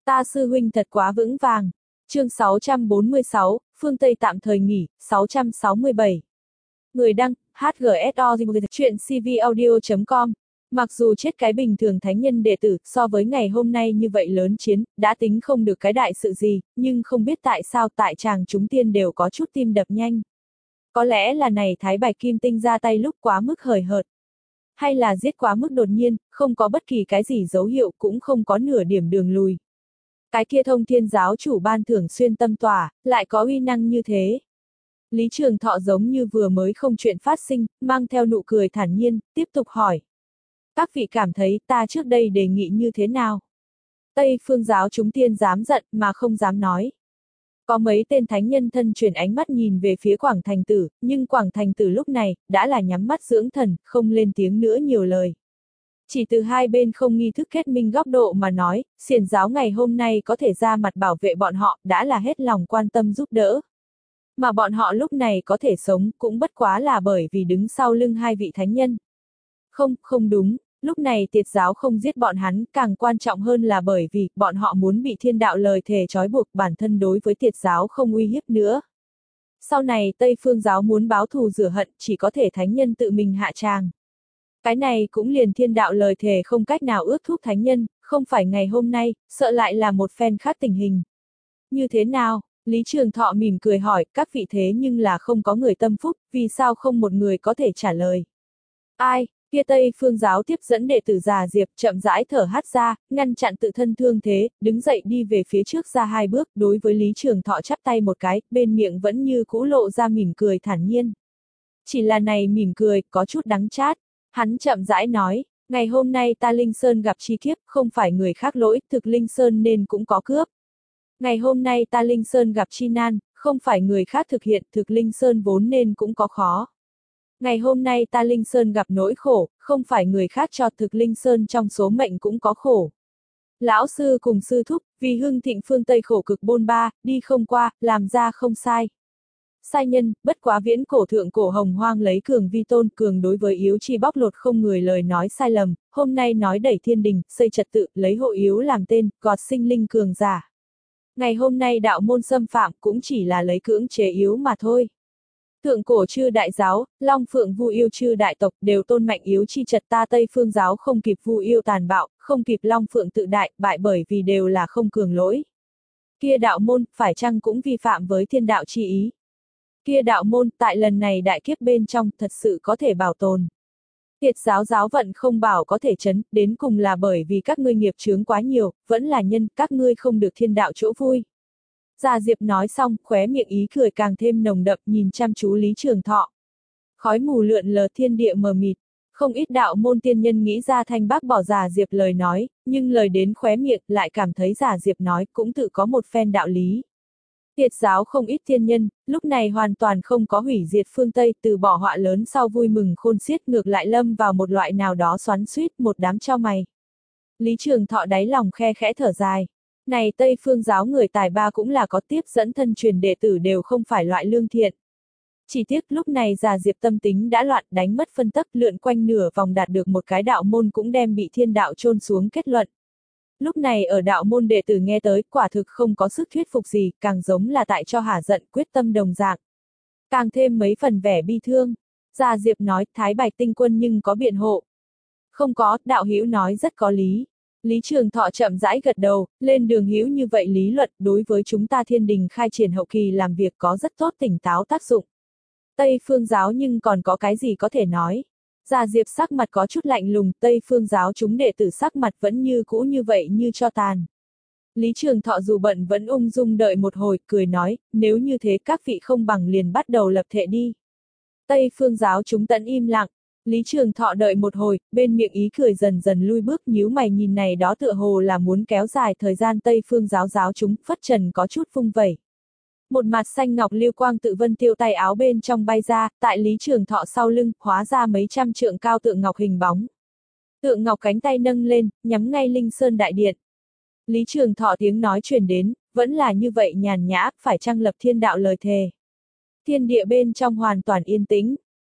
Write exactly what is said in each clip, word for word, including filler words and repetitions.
Ta sư huynh thật quá vững vàng. Chương sáu trăm bốn mươi sáu, phương Tây tạm thời nghỉ, sáu trăm sáu mươi bảy. Người đăng, hát giê ét o chuyện c v audio chấm com. Mặc dù chết cái bình thường thánh nhân đệ tử, so với ngày hôm nay như vậy lớn chiến, đã tính không được cái đại sự gì, nhưng không biết tại sao tại chàng chúng tiên đều có chút tim đập nhanh. Có lẽ là này Thái Bạch Kim Tinh ra tay lúc quá mức hời hợt. Hay là giết quá mức đột nhiên, không có bất kỳ cái gì dấu hiệu cũng không có nửa điểm đường lùi. Cái kia Thông Thiên giáo chủ ban thưởng xuyên tâm tỏa, lại có uy năng như thế. Lý Trường Thọ giống như vừa mới không chuyện phát sinh, mang theo nụ cười thản nhiên, tiếp tục hỏi. Các vị cảm thấy ta trước đây đề nghị như thế nào? Tây phương giáo chúng tiên dám giận mà không dám nói. Có mấy tên thánh nhân thân chuyển ánh mắt nhìn về phía Quảng Thành Tử, nhưng Quảng Thành Tử lúc này, đã là nhắm mắt dưỡng thần, không lên tiếng nữa nhiều lời. Chỉ từ hai bên không nghi thức kết minh góc độ mà nói, xiển giáo ngày hôm nay có thể ra mặt bảo vệ bọn họ, đã là hết lòng quan tâm giúp đỡ. Mà bọn họ lúc này có thể sống, cũng bất quá là bởi vì đứng sau lưng hai vị thánh nhân. Không, không đúng, lúc này tiệt giáo không giết bọn hắn, càng quan trọng hơn là bởi vì, bọn họ muốn bị thiên đạo lời thề trói buộc bản thân đối với tiệt giáo không uy hiếp nữa. Sau này Tây phương giáo muốn báo thù rửa hận, chỉ có thể thánh nhân tự mình hạ tràng. Cái này cũng liền thiên đạo lời thề không cách nào ước thúc thánh nhân, không phải ngày hôm nay, sợ lại là một phen khác tình hình. Như thế nào? Lý Trường Thọ mỉm cười hỏi, các vị thế nhưng là không có người tâm phúc, vì sao không một người có thể trả lời? Ai? Kia Tây phương giáo tiếp dẫn đệ tử già Diệp chậm rãi thở hắt ra, ngăn chặn tự thân thương thế, đứng dậy đi về phía trước ra hai bước, đối với Lý Trường Thọ chắp tay một cái, bên miệng vẫn như cũ lộ ra mỉm cười thản nhiên. Chỉ là này mỉm cười, có chút đắng chát. Hắn chậm rãi nói, ngày hôm nay ta Linh Sơn gặp chi kiếp, không phải người khác lỗi, thực Linh Sơn nên cũng có cướp. Ngày hôm nay ta Linh Sơn gặp chi nan, không phải người khác thực hiện, thực Linh Sơn vốn nên cũng có khó. Ngày hôm nay ta Linh Sơn gặp nỗi khổ, không phải người khác cho thực Linh Sơn trong số mệnh cũng có khổ. Lão sư cùng sư thúc, vì hưng thịnh phương Tây khổ cực bôn ba, đi không qua, làm ra không sai. Sai nhân, bất quá viễn cổ thượng cổ hồng hoang lấy cường vi tôn, cường đối với yếu chi bóc lột không người lời nói sai lầm, hôm nay nói đẩy thiên đình, xây trật tự, lấy hộ yếu làm tên, gọt sinh linh cường giả. Ngày hôm nay đạo môn xâm phạm cũng chỉ là lấy cưỡng chế yếu mà thôi. Thượng cổ chư đại giáo, Long Phượng Vu Yêu chư đại tộc đều tôn mạnh yếu chi trật, ta Tây phương giáo không kịp Vu Yêu tàn bạo, không kịp Long Phượng tự đại, bại bởi vì đều là không cường lỗi. Kia đạo môn, phải chăng cũng vi phạm với thiên đạo chi ý? Kia đạo môn, tại lần này đại kiếp bên trong, thật sự có thể bảo tồn. Tiệt giáo giáo vận không bảo có thể chấn, đến cùng là bởi vì các ngươi nghiệp chướng quá nhiều, vẫn là nhân, các ngươi không được thiên đạo chỗ vui. Già Diệp nói xong, khóe miệng ý cười càng thêm nồng đậm, nhìn chăm chú Lý Trường Thọ. Khói mù lượn lờ thiên địa mờ mịt, không ít đạo môn tiên nhân nghĩ ra thanh bác bỏ Già Diệp lời nói, nhưng lời đến khóe miệng lại cảm thấy Già Diệp nói cũng tự có một phen đạo lý. Tiệt giáo không ít tiên nhân, lúc này hoàn toàn không có hủy diệt phương Tây, từ bỏ họa lớn sau vui mừng khôn xiết, ngược lại lâm vào một loại nào đó xoắn xuýt, một đám cho mày. Lý Trường Thọ đáy lòng khe khẽ thở dài. Này Tây phương giáo người tài ba cũng là có tiếp dẫn thân truyền đệ tử đều không phải loại lương thiện. Chỉ tiếc lúc này Già Diệp tâm tính đã loạn, đánh mất phân tắc, lượn quanh nửa vòng đạt được một cái đạo môn cũng đem bị thiên đạo chôn xuống kết luận. Lúc này ở đạo môn đệ tử nghe tới, quả thực không có sức thuyết phục gì, càng giống là tại cho hả giận quyết tâm đồng dạng. Càng thêm mấy phần vẻ bi thương. Già Diệp nói, Thái Bạch tinh quân nhưng có biện hộ. Không có, đạo hữu nói rất có lý. Lý Trường Thọ chậm rãi gật đầu, lên đường hữu như vậy lý luận đối với chúng ta thiên đình khai triển hậu kỳ làm việc có rất tốt tỉnh táo tác dụng. Tây phương giáo nhưng còn có cái gì có thể nói. Già Diệp sắc mặt có chút lạnh lùng, Tây phương giáo chúng đệ tử sắc mặt vẫn như cũ như vậy như cho tàn. Lý Trường Thọ dù bận vẫn ung dung đợi một hồi, cười nói, nếu như thế các vị không bằng liền bắt đầu lập thệ đi. Tây phương giáo chúng tẫn im lặng. Lý Trường Thọ đợi một hồi, bên miệng ý cười dần dần lui bước, nhíu mày nhìn này đó tựa hồ là muốn kéo dài thời gian Tây phương giáo giáo chúng, phất trần có chút vung vẩy. Một mặt xanh ngọc lưu quang tự vân tiêu tay áo bên trong bay ra, tại Lý Trường Thọ sau lưng, hóa ra mấy trăm trượng cao tượng ngọc hình bóng. Tượng ngọc cánh tay nâng lên, nhắm ngay Linh Sơn đại điện. Lý Trường Thọ tiếng nói truyền đến, vẫn là như vậy nhàn nhã, phải chăng lập thiên đạo lời thề. Thiên địa bên trong hoàn toàn yên tĩnh.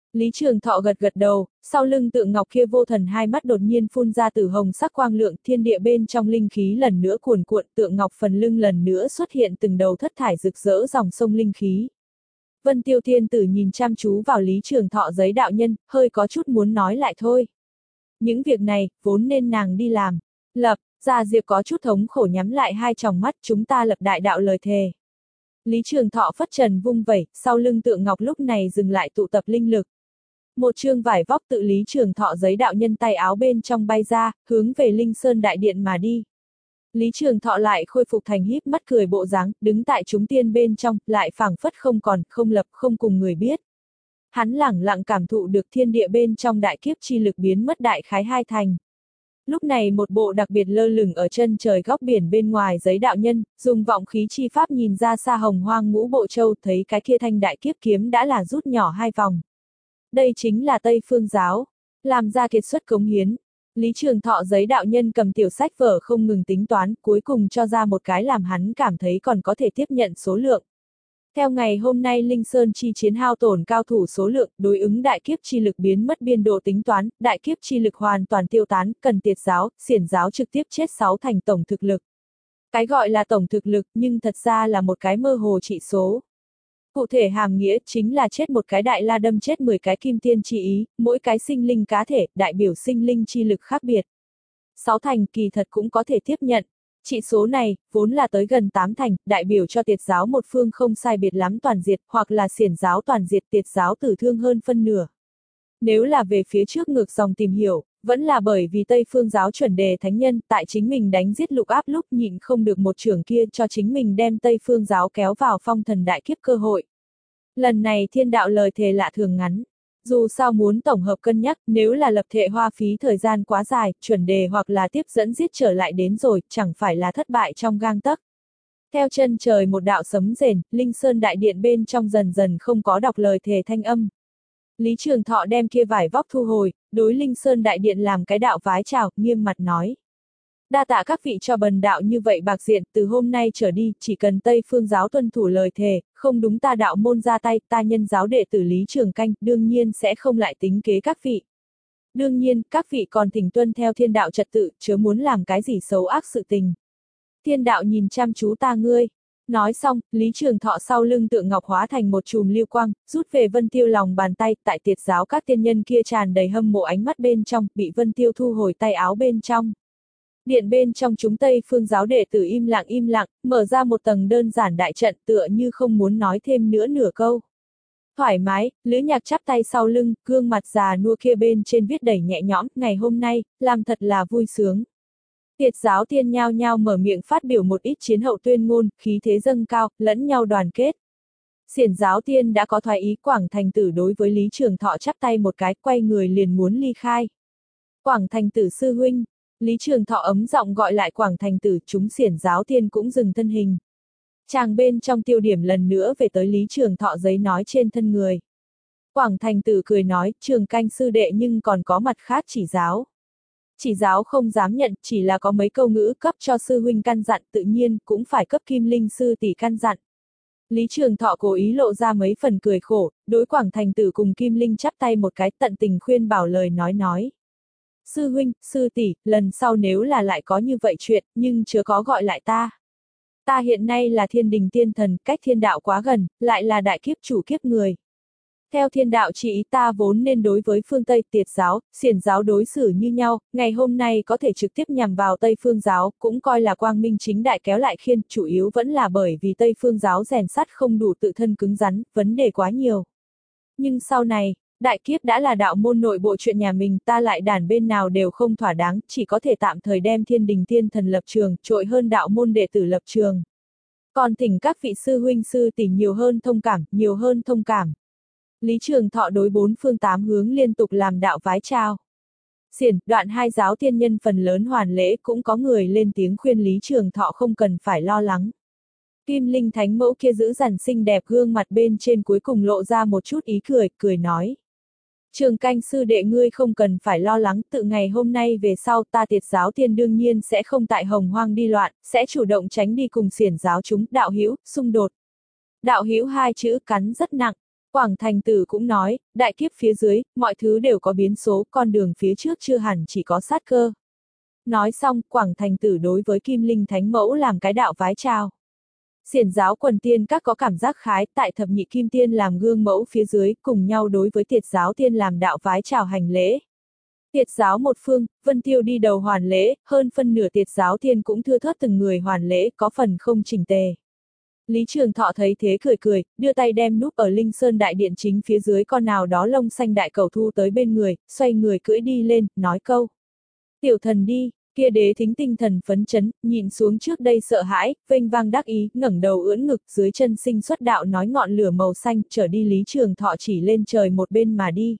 Lý Trường Thọ gật gật đầu, sau lưng Tượng Ngọc kia vô thần hai mắt đột nhiên phun ra tử hồng sắc quang lượng, thiên địa bên trong linh khí lần nữa cuồn cuộn, Tượng Ngọc phần lưng lần nữa xuất hiện từng đầu thất thải rực rỡ dòng sông linh khí. Vân Tiêu Thiên Tử nhìn chăm chú vào Lý Trường Thọ giấy đạo nhân, hơi có chút muốn nói lại thôi. Những việc này, vốn nên nàng đi làm. Lập, Gia Diệp có chút thống khổ nhắm lại hai tròng mắt, chúng ta lập đại đạo lời thề. Lý Trường Thọ phất trần vung vẩy, sau lưng Tượng Ngọc lúc này dừng lại tụ tập linh lực. Một chương vải vóc tự Lý Trường Thọ giấy đạo nhân tay áo bên trong bay ra, hướng về Linh Sơn Đại Điện mà đi. Lý Trường Thọ lại khôi phục thành híp mắt cười bộ dáng, đứng tại chúng tiên bên trong, lại phảng phất không còn, không lập, không cùng người biết. Hắn lẳng lặng cảm thụ được thiên địa bên trong đại kiếp chi lực biến mất đại khái hai thành. Lúc này một bộ đặc biệt lơ lửng ở chân trời góc biển bên ngoài giấy đạo nhân, dùng vọng khí chi pháp nhìn ra xa hồng hoang ngũ bộ châu, thấy cái kia thanh đại kiếp kiếm đã là rút nhỏ hai vòng. Đây chính là Tây Phương giáo, làm ra kiệt xuất cống hiến. Lý Trường Thọ giấy đạo nhân cầm tiểu sách vở không ngừng tính toán, cuối cùng cho ra một cái làm hắn cảm thấy còn có thể tiếp nhận số lượng. Theo ngày hôm nay Linh Sơn chi chiến hao tổn cao thủ số lượng, đối ứng đại kiếp chi lực biến mất biên độ tính toán, đại kiếp chi lực hoàn toàn tiêu tán, cần tiệt giáo, xiển giáo trực tiếp chết sáu thành tổng thực lực. Cái gọi là tổng thực lực nhưng thật ra là một cái mơ hồ trị số. Cụ thể hàm nghĩa chính là chết một cái đại la đâm chết mười cái kim tiên chi ý, mỗi cái sinh linh cá thể, đại biểu sinh linh chi lực khác biệt. Sáu thành kỳ thật cũng có thể tiếp nhận. Trị số này, vốn là tới gần tám thành, đại biểu cho tiệt giáo một phương không sai biệt lắm toàn diệt, hoặc là xiển giáo toàn diệt, tiệt giáo tử thương hơn phân nửa. Nếu là về phía trước ngược dòng tìm hiểu, vẫn là bởi vì Tây Phương giáo chuẩn đề thánh nhân, tại chính mình đánh giết lục áp lúc nhịn không được một trưởng kia cho chính mình đem Tây Phương giáo kéo vào phong thần đại kiếp cơ hội. Lần này thiên đạo lời thề lạ thường ngắn. Dù sao muốn tổng hợp cân nhắc, nếu là lập thệ hoa phí thời gian quá dài, chuẩn đề hoặc là tiếp dẫn giết trở lại đến rồi, chẳng phải là thất bại trong gang tấc. Theo chân trời một đạo sấm rền, Linh Sơn Đại Điện bên trong dần dần không có đọc lời thề thanh âm. Lý Trường Thọ đem kia vải vóc thu hồi, đối Linh Sơn Đại Điện làm cái đạo vái chào, nghiêm mặt nói. Đa tạ các vị cho bần đạo như vậy bạc diện, từ hôm nay trở đi, chỉ cần Tây Phương giáo tuân thủ lời thề, không đúng ta đạo môn ra tay, ta nhân giáo đệ tử Lý Trường Canh, đương nhiên sẽ không lại tính kế các vị. Đương nhiên, các vị còn thỉnh tuân theo thiên đạo trật tự, chớ muốn làm cái gì xấu ác sự tình. Thiên đạo nhìn chăm chú ta ngươi. Nói xong, Lý Trường Thọ sau lưng Tượng Ngọc hóa thành một chùm lưu quang, rút về Vân Tiêu lòng bàn tay, tại tiệt giáo các tiên nhân kia tràn đầy hâm mộ ánh mắt bên trong, bị Vân Tiêu thu hồi tay áo bên trong. Điện bên trong chúng Tây Phương giáo đệ tử im lặng im lặng, mở ra một tầng đơn giản đại trận tựa như không muốn nói thêm nữa nửa câu. Thoải mái, Lữ Nhạc chắp tay sau lưng, gương mặt già nua kia bên trên viết đầy nhẹ nhõm, ngày hôm nay, làm thật là vui sướng. Tiệt giáo tiên nhao nhao mở miệng phát biểu một ít chiến hậu tuyên ngôn, khí thế dâng cao, lẫn nhau đoàn kết. Xiển giáo tiên đã có thoái ý, Quảng Thành Tử đối với Lý Trường Thọ chắp tay một cái, quay người liền muốn ly khai. Quảng Thành Tử sư huynh. Lý Trường Thọ ấm giọng gọi lại Quảng Thành Tử, chúng xiển giáo tiên cũng dừng thân hình. Chàng bên trong tiêu điểm lần nữa về tới Lý Trường Thọ giấy nói trên thân người. Quảng Thành Tử cười nói, Trường Canh sư đệ nhưng còn có mặt khác chỉ giáo. Chỉ giáo không dám nhận, chỉ là có mấy câu ngữ cấp cho sư huynh căn dặn, tự nhiên cũng phải cấp Kim Linh sư tỷ căn dặn. Lý Trường Thọ cố ý lộ ra mấy phần cười khổ, đối Quảng Thành Tử cùng Kim Linh chắp tay một cái, tận tình khuyên bảo lời nói nói. Sư huynh, sư tỷ, lần sau nếu là lại có như vậy chuyện, nhưng chớ có gọi lại ta. Ta hiện nay là thiên đình tiên thần, cách thiên đạo quá gần, lại là đại kiếp chủ kiếp người. Theo thiên đạo chỉ ý ta vốn nên đối với phương Tây tiệt giáo, xiển giáo đối xử như nhau, ngày hôm nay có thể trực tiếp nhằm vào Tây Phương giáo, cũng coi là quang minh chính đại kéo lại khiên, chủ yếu vẫn là bởi vì Tây Phương giáo rèn sắt không đủ tự thân cứng rắn, vấn đề quá nhiều. Nhưng sau này, đại kiếp đã là đạo môn nội bộ chuyện nhà mình, ta lại đàn bên nào đều không thỏa đáng, chỉ có thể tạm thời đem thiên đình tiên thần lập trường, trội hơn đạo môn đệ tử lập trường. Còn thỉnh các vị sư huynh sư tỷ nhiều hơn thông cảm, nhiều hơn thông cảm. Lý Trường Thọ đối bốn phương tám hướng liên tục làm đạo vái chào. Xiển, Đoạn hai giáo tiên nhân phần lớn hoàn lễ, cũng có người lên tiếng khuyên Lý Trường Thọ không cần phải lo lắng. Kim Linh thánh mẫu kia giữ dằn xinh đẹp gương mặt bên trên cuối cùng lộ ra một chút ý cười, cười nói. Trường Canh sư đệ ngươi không cần phải lo lắng, tự ngày hôm nay về sau ta tiệt giáo tiên đương nhiên sẽ không tại hồng hoang đi loạn, sẽ chủ động tránh đi cùng xiển giáo chúng, đạo hữu, xung đột. Đạo hữu hai chữ cắn rất nặng. Quảng Thành Tử cũng nói, đại kiếp phía dưới, mọi thứ đều có biến số, con đường phía trước chưa hẳn chỉ có sát cơ. Nói xong, Quảng Thành Tử đối với Kim Linh Thánh Mẫu làm cái đạo vái chào. Xiển giáo quần tiên các có cảm giác khái, tại thập nhị kim tiên làm gương mẫu phía dưới, cùng nhau đối với Tiệt giáo tiên làm đạo vái chào hành lễ. Tiệt giáo một phương, Vân Tiêu đi đầu hoàn lễ, hơn phân nửa Tiệt giáo tiên cũng thưa thớt từng người hoàn lễ, có phần không chỉnh tề. Lý Trường Thọ thấy thế cười cười, đưa tay đem núp ở Linh Sơn đại điện chính phía dưới con nào đó lông xanh đại cầu thu tới bên người, xoay người cưỡi đi lên, nói câu. Tiểu thần đi, kia Đế Thính tinh thần phấn chấn, nhìn xuống trước đây sợ hãi, vênh vang đắc ý, ngẩng đầu ưỡn ngực, dưới chân sinh xuất đạo nói ngọn lửa màu xanh, trở đi Lý Trường Thọ chỉ lên trời một bên mà đi.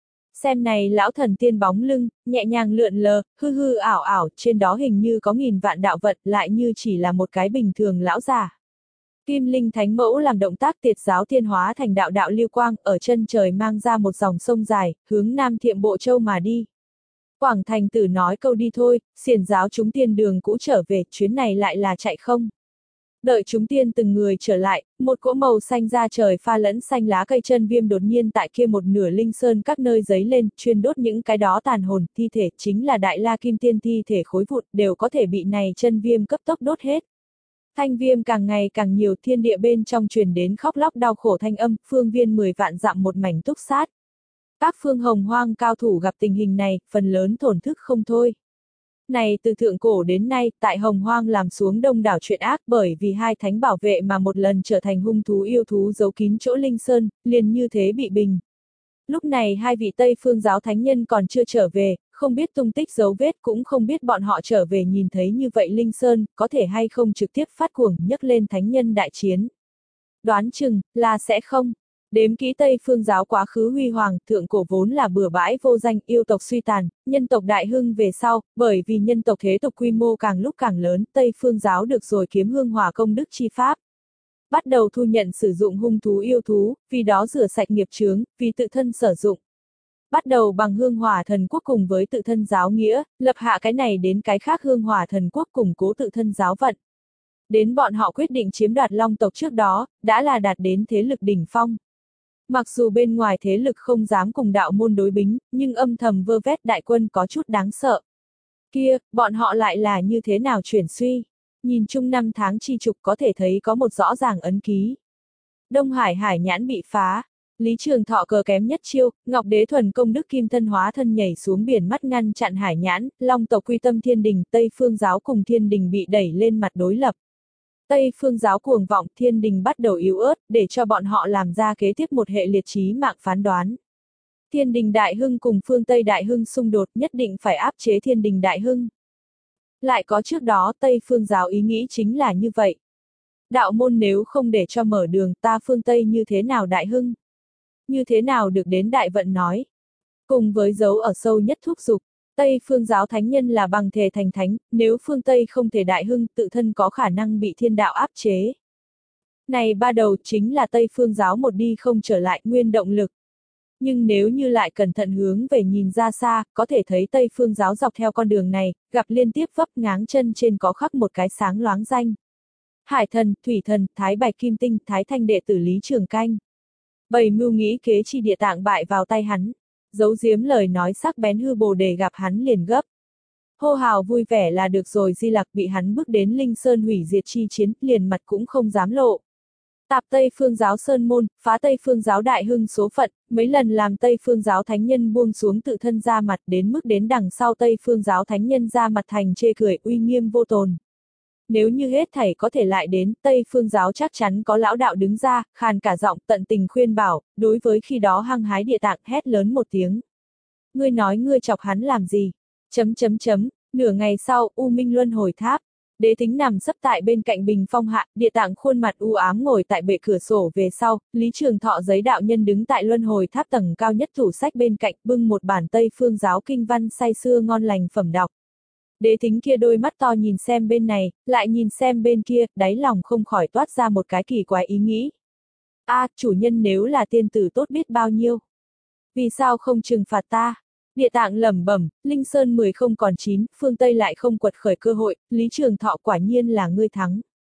Xem này lão thần tiên bóng lưng, nhẹ nhàng lượn lờ, hư hư ảo ảo, trên đó hình như có nghìn vạn đạo vật, lại như chỉ là một cái bình thường lão già. Kim Linh Thánh Mẫu làm động tác Tiệt giáo tiên hóa thành đạo đạo lưu quang, ở chân trời mang ra một dòng sông dài, hướng Nam Thiệm Bộ Châu mà đi. Quảng Thành Tử nói câu đi thôi, xiển giáo chúng tiên đường cũ trở về, chuyến này lại là chạy không. Đợi chúng tiên từng người trở lại, một cỗ màu xanh ra trời pha lẫn xanh lá cây chân viêm đột nhiên tại kia một nửa linh sơn các nơi giấy lên, chuyên đốt những cái đó tàn hồn, thi thể chính là đại la kim tiên thi thể khối vụn, đều có thể bị này chân viêm cấp tốc đốt hết. Thanh viêm càng ngày càng nhiều, thiên địa bên trong truyền đến khóc lóc đau khổ thanh âm, phương viên mười vạn dặm một mảnh túc sát. Các phương hồng hoang cao thủ gặp tình hình này, phần lớn thổn thức không thôi. Này từ thượng cổ đến nay, tại hồng hoang làm xuống đông đảo chuyện ác, bởi vì hai thánh bảo vệ mà một lần trở thành hung thú yêu thú giấu kín chỗ linh sơn, liền như thế bị bình. Lúc này hai vị Tây phương giáo thánh nhân còn chưa trở về, không biết tung tích dấu vết, cũng không biết bọn họ trở về nhìn thấy như vậy linh sơn, có thể hay không trực tiếp phát cuồng nhấc lên thánh nhân đại chiến. Đoán chừng, là sẽ không. Đếm kỹ Tây phương giáo quá khứ huy hoàng, thượng cổ vốn là bừa bãi vô danh, yêu tộc suy tàn, nhân tộc đại hưng về sau, bởi vì nhân tộc thế tục quy mô càng lúc càng lớn, Tây phương giáo được rồi kiếm hương hỏa công đức chi pháp. Bắt đầu thu nhận sử dụng hung thú yêu thú, vì đó rửa sạch nghiệp chướng, vì tự thân sử dụng. Bắt đầu bằng hương hỏa thần quốc cùng với tự thân giáo nghĩa, lập hạ cái này đến cái khác hương hỏa thần quốc củng cố tự thân giáo vận. Đến bọn họ quyết định chiếm đoạt Long tộc trước đó, đã là đạt đến thế lực đỉnh phong. Mặc dù bên ngoài thế lực không dám cùng đạo môn đối bính, nhưng âm thầm vơ vét đại quân có chút đáng sợ. Kia, bọn họ lại là như thế nào chuyển suy? Nhìn chung năm tháng chi trục có thể thấy có một rõ ràng ấn ký. Đông Hải hải nhãn bị phá. Lý Trường Thọ cờ kém nhất chiêu, Ngọc Đế thuần công đức kim thân hóa thân nhảy xuống biển mắt ngăn chặn hải nhãn, Long tộc quy tâm thiên đình, Tây phương giáo cùng thiên đình bị đẩy lên mặt đối lập. Tây phương giáo cuồng vọng, thiên đình bắt đầu yếu ớt, để cho bọn họ làm ra kế tiếp một hệ liệt chí mạng phán đoán. Thiên đình đại hưng cùng phương Tây đại hưng xung đột, nhất định phải áp chế thiên đình đại hưng. Lại có trước đó Tây phương giáo ý nghĩ chính là như vậy. Đạo môn nếu không để cho mở đường, ta phương Tây như thế nào đại hưng? Như thế nào được đến đại vận nói? Cùng với dấu ở sâu nhất thúc dục, Tây phương giáo thánh nhân là bằng thể thành thánh, nếu phương Tây không thể đại hưng, tự thân có khả năng bị thiên đạo áp chế. Này ba đầu chính là Tây phương giáo một đi không trở lại nguyên động lực. Nhưng nếu như lại cẩn thận hướng về nhìn ra xa, có thể thấy Tây phương giáo dọc theo con đường này, gặp liên tiếp vấp ngáng chân trên có khắc một cái sáng loáng danh. Hải thần, thủy thần, thái bạch kim tinh, thái thanh đệ tử Lý Trường Canh. Bầy mưu nghĩ kế chi địa tạng bại vào tay hắn. Giấu giếm lời nói sắc bén hư bồ đề gặp hắn liền gấp. Hô hào vui vẻ là được rồi, Di Lặc bị hắn bước đến Linh Sơn hủy diệt chi chiến, liền mặt cũng không dám lộ. Tạp Tây phương giáo sơn môn, phá Tây phương giáo đại hưng số phận, mấy lần làm Tây phương giáo thánh nhân buông xuống tự thân ra mặt, đến mức đến đằng sau Tây phương giáo thánh nhân ra mặt thành chê cười uy nghiêm vô tồn. Nếu như hết thảy có thể lại đến, Tây phương giáo chắc chắn có lão đạo đứng ra, khàn cả giọng tận tình khuyên bảo, đối với khi đó hăng hái địa tạng hét lớn một tiếng. Ngươi nói ngươi chọc hắn làm gì? Chấm chấm chấm, nửa ngày sau, U Minh Luân hồi tháp. Đế Thính nằm sấp tại bên cạnh bình phong hạ, địa tạng khuôn mặt u ám ngồi tại bệ cửa sổ về sau, Lý Trường Thọ giấy đạo nhân đứng tại luân hồi tháp tầng cao nhất tủ sách bên cạnh, bưng một bản Tây phương giáo kinh văn say sưa ngon lành phẩm đọc. Đế Thính kia đôi mắt to nhìn xem bên này, lại nhìn xem bên kia, đáy lòng không khỏi toát ra một cái kỳ quái ý nghĩ. A, à, chủ nhân nếu là tiên tử tốt biết bao nhiêu. Vì sao không trừng phạt ta? Địa tạng lẩm bẩm, Linh Sơn mười không còn chín, phương Tây lại không quật khởi cơ hội, Lý Trường Thọ quả nhiên là ngươi thắng.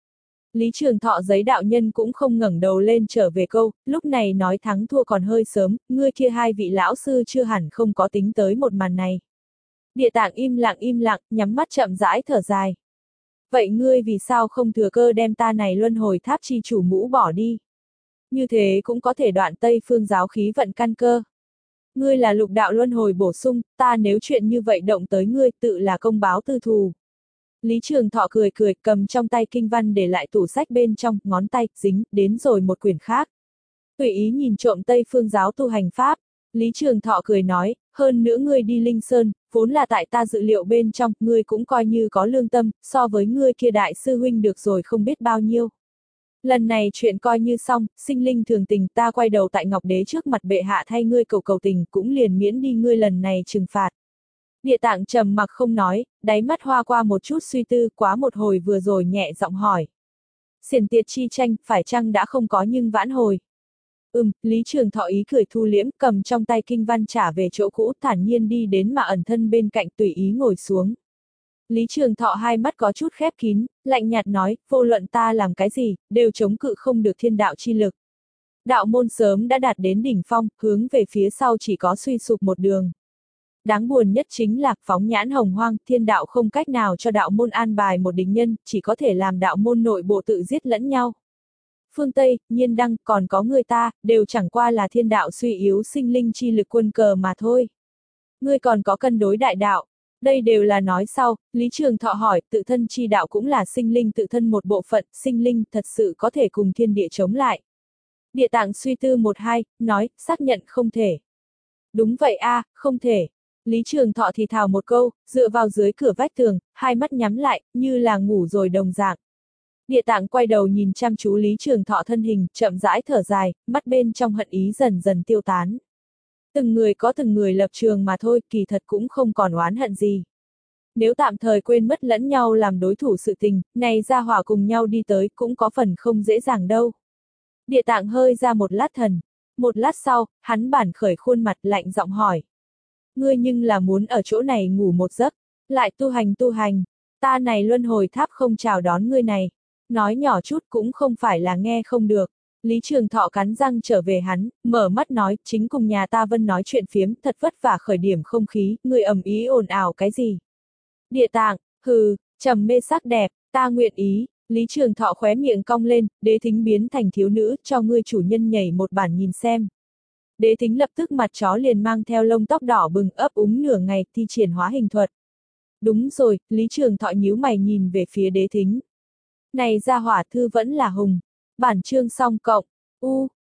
Lý Trường Thọ giấy đạo nhân cũng không ngẩng đầu lên trở về câu, lúc này nói thắng thua còn hơi sớm, ngươi kia hai vị lão sư chưa hẳn không có tính tới một màn này. Địa Tạng im lặng im lặng, nhắm mắt chậm rãi thở dài. Vậy ngươi vì sao không thừa cơ đem ta này luân hồi tháp chi chủ mũ bỏ đi? Như thế cũng có thể đoạn Tây Phương giáo khí vận căn cơ. Ngươi là lục đạo luân hồi bổ sung, ta nếu chuyện như vậy động tới ngươi tự là công báo tư thù. Lý Trường Thọ cười cười, cầm trong tay kinh văn để lại tủ sách bên trong, ngón tay, dính, đến rồi một quyển khác. Tùy ý nhìn trộm Tây Phương giáo tu hành pháp. Lý Trường Thọ cười nói, hơn nữa ngươi đi Linh Sơn, vốn là tại ta dự liệu bên trong, ngươi cũng coi như có lương tâm, so với ngươi kia đại sư huynh được rồi không biết bao nhiêu. Lần này chuyện coi như xong, sinh linh thường tình, ta quay đầu tại Ngọc Đế trước mặt bệ hạ thay ngươi cầu cầu tình, cũng liền miễn đi ngươi lần này trừng phạt. Địa Tạng trầm mặc không nói, đáy mắt hoa qua một chút suy tư, quá một hồi vừa rồi nhẹ giọng hỏi. Xiển tiệt chi tranh, phải chăng đã không có nhưng vãn hồi? Ừm, Lý Trường Thọ ý cười thu liễm, cầm trong tay kinh văn trả về chỗ cũ, thản nhiên đi đến mà ẩn thân bên cạnh tùy ý ngồi xuống. Lý Trường Thọ hai mắt có chút khép kín, lạnh nhạt nói, vô luận ta làm cái gì, đều chống cự không được thiên đạo chi lực. Đạo môn sớm đã đạt đến đỉnh phong, hướng về phía sau chỉ có suy sụp một đường. Đáng buồn nhất chính là, phóng nhãn hồng hoang, thiên đạo không cách nào cho đạo môn an bài một địch nhân, chỉ có thể làm đạo môn nội bộ tự giết lẫn nhau. Phương Tây, Nhiên Đăng, còn có người ta, đều chẳng qua là thiên đạo suy yếu sinh linh chi lực quân cờ mà thôi. Ngươi còn có cân đối đại đạo. Đây đều là nói sau, Lý Trường Thọ hỏi, tự thân chi đạo cũng là sinh linh tự thân một bộ phận, sinh linh thật sự có thể cùng thiên địa chống lại. Địa Tạng suy tư một hai, nói, xác nhận không thể. Đúng vậy a, à, không thể. Lý Trường Thọ thì thào một câu, dựa vào dưới cửa vách tường, hai mắt nhắm lại, như là ngủ rồi đồng dạng. Địa Tạng quay đầu nhìn chăm chú Lý Trường Thọ thân hình, chậm rãi thở dài, mắt bên trong hận ý dần dần tiêu tán. Từng người có từng người lập trường mà thôi, kỳ thật cũng không còn oán hận gì. Nếu tạm thời quên mất lẫn nhau làm đối thủ sự tình, này ra hỏa cùng nhau đi tới cũng có phần không dễ dàng đâu. Địa Tạng hơi ra một lát thần. Một lát sau, hắn bản khởi khuôn mặt lạnh giọng hỏi. Ngươi nhưng là muốn ở chỗ này ngủ một giấc, lại tu hành tu hành, ta này luân hồi tháp không chào đón ngươi này. Nói nhỏ chút cũng không phải là nghe không được. Lý Trường Thọ cắn răng trở về hắn, mở mắt nói, chính cùng nhà ta Vân nói chuyện phiếm, thật vất vả khởi điểm không khí, người ầm ý ồn ào cái gì. Địa Tạng, hừ, trầm mê sắc đẹp, ta nguyện ý. Lý Trường Thọ khóe miệng cong lên, Đế Thính biến thành thiếu nữ, cho ngươi chủ nhân nhảy một bản nhìn xem. Đế Thính lập tức mặt chó liền mang theo lông tóc đỏ bừng ấp úng nửa ngày, thi triển hóa hình thuật. Đúng rồi, Lý Trường Thọ nhíu mày nhìn về phía Đế Thính. Này ra hỏa thư vẫn là hùng. Bản chương xong cộng. U.